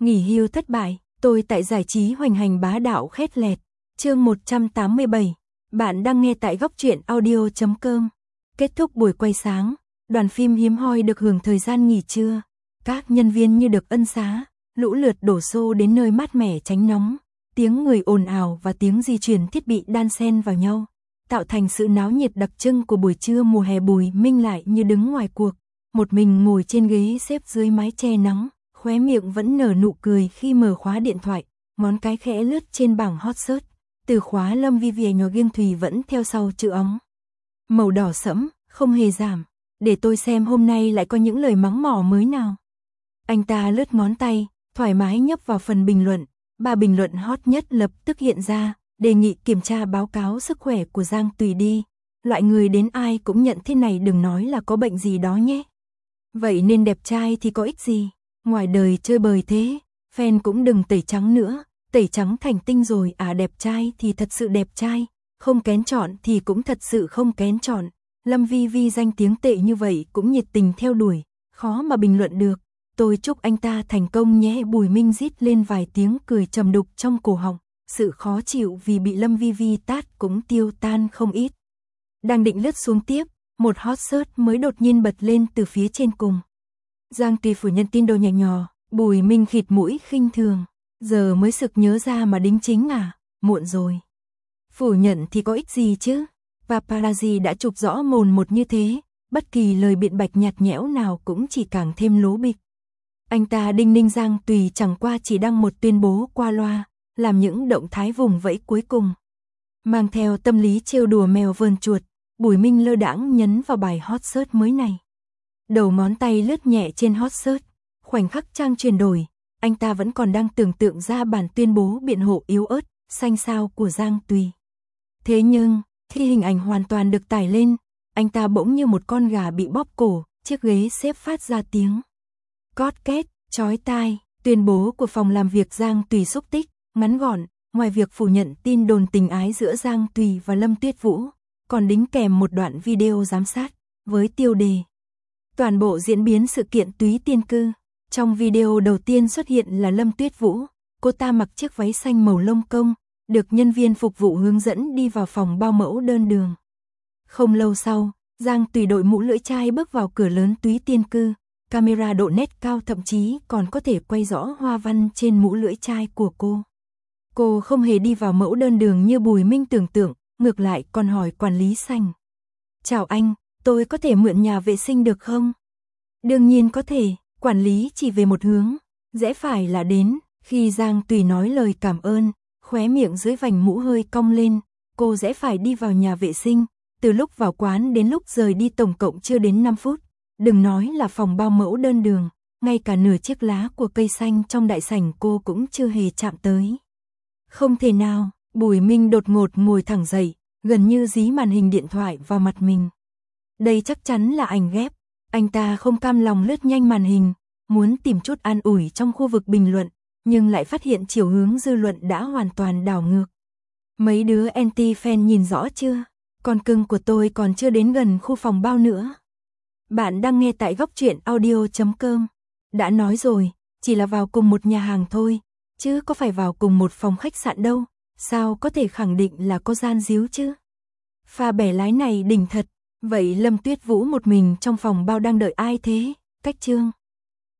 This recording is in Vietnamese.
Nghỉ hưu thất bại, tôi tại giải trí hoành hành bá đạo khét lẹt. Chương 187. Bạn đang nghe tại góc truyện audio.com. Kết thúc buổi quay sáng, đoàn phim hiếm hoi được hưởng thời gian nghỉ trưa. Các nhân viên như được ân xá, lũ lượt đổ xô đến nơi mát mẻ tránh nóng. Tiếng người ồn ào và tiếng di chuyển thiết bị đan xen vào nhau, tạo thành sự náo nhiệt đặc trưng của buổi trưa mùa hè. Bùi Minh lại như đứng ngoài cuộc, một mình ngồi trên ghế xếp dưới mái che nắng, khóe miệng vẫn nở nụ cười khi mở khóa điện thoại, ngón cái khẽ lướt trên bảng hot search. Từ khóa Lâm Vi Vì nhỏ Giêng Thùy vẫn theo sau chữ óng màu đỏ sẫm, không hề giảm. Để tôi xem hôm nay lại có những lời mắng mỏ mới nào. Anh ta lướt ngón tay, thoải mái nhấp vào phần bình luận. 3 bình luận hot nhất lập tức hiện ra, đề nghị kiểm tra báo cáo sức khỏe của Giang Tùy đi. Loại người đến ai cũng nhận thế này đừng nói là có bệnh gì đó nhé. Vậy nên đẹp trai thì có ích gì, ngoài đời chơi bời thế, fan cũng đừng tẩy trắng nữa, tẩy trắng thành tinh rồi à. Đẹp trai thì thật sự đẹp trai, không kén chọn thì cũng thật sự không kén chọn. Lâm Vi Vi danh tiếng tệ như vậy cũng nhiệt tình theo đuổi, khó mà bình luận được. Tôi chúc anh ta thành công nhé. Bùi Minh rít lên vài tiếng cười trầm đục trong cổ họng, sự khó chịu vì bị Lâm Vi Vi tát cũng tiêu tan không ít. Đang định lướt xuống tiếp, một hot search mới đột nhiên bật lên từ phía trên cùng. Giang Tùy phủ nhận tin đồn nhẹ nhò, Bùi Minh khịt mũi khinh thường. Giờ mới sực nhớ ra mà đính chính à, muộn rồi. Phủ nhận thì có ích gì chứ, paparazzi đã chụp rõ mồn một như thế, bất kỳ lời biện bạch nhạt nhẽo nào cũng chỉ càng thêm lố bịch. Anh ta đinh ninh Giang Tùy chẳng qua chỉ đăng một tuyên bố qua loa, làm những động thái vùng vẫy cuối cùng. Mang theo tâm lý trêu đùa mèo vờn chuột, Bùi Minh lơ đãng nhấn vào bài hot search mới này. Đầu ngón tay lướt nhẹ trên hot search, khoảnh khắc trang chuyển đổi, anh ta vẫn còn đang tưởng tượng ra bản tuyên bố biện hộ yếu ớt, xanh xao của Giang Tùy. Thế nhưng, khi hình ảnh hoàn toàn được tải lên, anh ta bỗng như một con gà bị bóp cổ, chiếc ghế xếp phát ra tiếng cót két, chói tai. Tuyên bố của phòng làm việc Giang Tùy xúc tích, ngắn gọn, ngoài việc phủ nhận tin đồn tình ái giữa Giang Tùy và Lâm Tuyết Vũ, còn đính kèm một đoạn video giám sát, với tiêu đề toàn bộ diễn biến sự kiện Túy Tiên Cư. Trong video đầu tiên xuất hiện là Lâm Tuyết Vũ, cô ta mặc chiếc váy xanh màu lông công, được nhân viên phục vụ hướng dẫn đi vào phòng bao mẫu đơn đường. Không lâu sau, Giang Tùy đội mũ lưỡi chai bước vào cửa lớn Túy Tiên Cư, camera độ nét cao thậm chí còn có thể quay rõ hoa văn trên mũ lưỡi chai của cô. Cô không hề đi vào mẫu đơn đường như Bùi Minh tưởng tượng, ngược lại còn hỏi quản lý sảnh. Chào anh, tôi có thể mượn nhà vệ sinh được không? Đương nhiên có thể, quản lý chỉ về một hướng, rẽ phải là đến. Khi Giang Tùy nói lời cảm ơn, khóe miệng dưới vành mũ hơi cong lên, cô rẽ phải đi vào nhà vệ sinh. Từ lúc vào quán đến lúc rời đi tổng cộng chưa đến 5 phút. Đừng nói là phòng bao mẫu đơn đường, ngay cả nửa chiếc lá của cây xanh trong đại sảnh cô cũng chưa hề chạm tới. Không thể nào, Bùi Minh đột ngột ngồi thẳng dậy, gần như dí màn hình điện thoại vào mặt mình. Đây chắc chắn là ảnh ghép. Anh ta không cam lòng lướt nhanh màn hình, muốn tìm chút an ủi trong khu vực bình luận, nhưng lại phát hiện chiều hướng dư luận đã hoàn toàn đảo ngược. Mấy đứa anti-fan nhìn rõ chưa? Con cưng của tôi còn chưa đến gần khu phòng bao nữa. Bạn đang nghe tại góc truyện audio.com. Đã nói rồi, chỉ là vào cùng một nhà hàng thôi, chứ có phải vào cùng một phòng khách sạn đâu, sao có thể khẳng định là có gian díu chứ? Pha bẻ lái này đỉnh thật, vậy Lâm Tuyết Vũ một mình trong phòng bao đang đợi ai thế? Cách chương